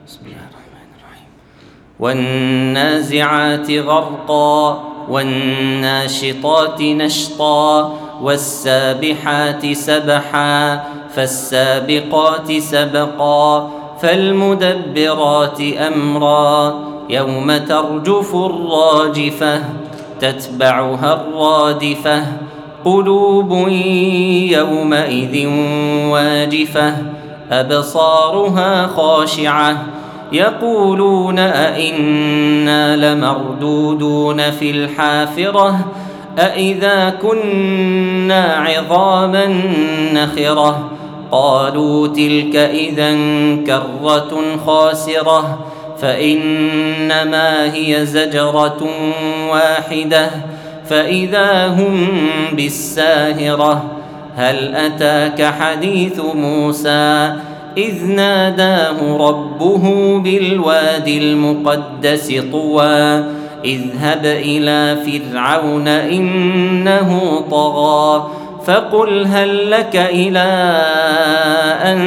بسم الله الرحمن الرحيم. والنازعات غرقا والناشطات نشطا والسابحات سبحا فالسابقات سبقا فالمدبرات أمرا يوم ترجف الراجفة تتبعها الرادفة قلوب يومئذ واجفة أبصارها خاشعة يقولون أئنا لمردودون في الحافرة أئذا كنا عظاما نخرة قالوا تلك إذا كرة خاسرة فإنما هي زجرة واحدة فإذا هم بالساهرة هل أتاك حديث موسى إذ ناداه ربه بالوادي المقدس طوى اذهب إلى فرعون إنه طغى فقل هل لك إلى أن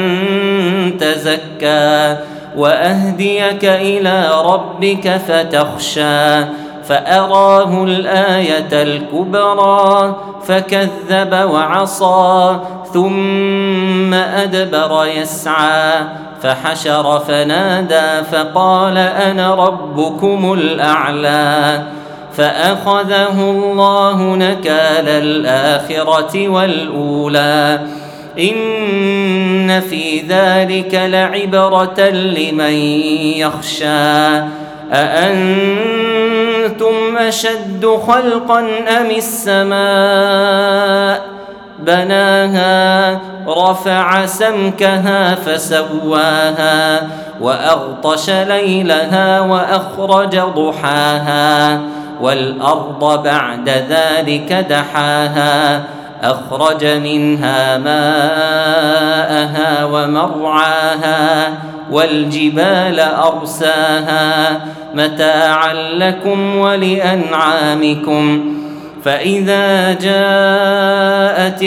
تزكى وأهديك إلى ربك فتخشى فأراه الآية الكبرى فكذب وعصى ثم أدبر يسعى فحشر فنادى فقال أنا ربكم الأعلى فأخذه الله نكال الآخرة والأولى إن في ذلك لعبرة لمن يخشى أأنتم أشد خلقا أم السماء بناها رفع سمكها فسواها وأغطش ليلها وأخرج ضحاها والأرض بعد ذلك دحاها أخرج منها ماءها ومرعاها والجبال أرساها متاعا لكم ولأنعامكم فإذا جاءت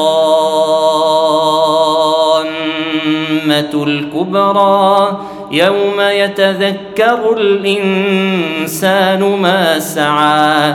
الطامة الكبرى يوم يتذكر الإنسان ما سعى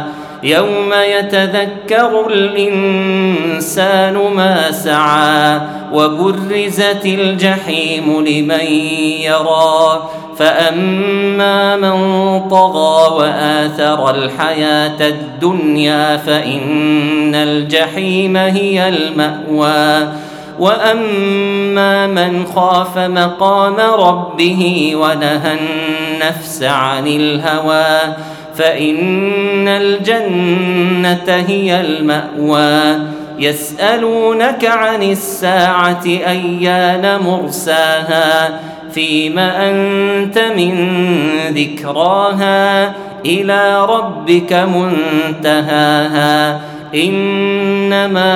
وبرزت الجحيم لمن يرى فأما من طغى وآثر الحياة الدنيا فإن الجحيم هي المأوى وأما من خاف مقام ربه ونهى النفس عن الهوى فإن الجنة هي المأوى يسألونك عن الساعة أيان مرساها فيم أنت من ذكراها إلى ربك منتهاها إنما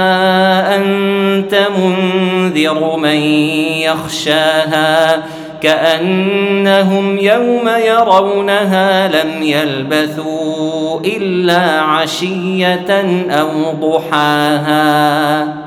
أنت منذر من يخشاها كأنهم يوم يرونها لم يلبثوا إلا عشية أو ضحاها.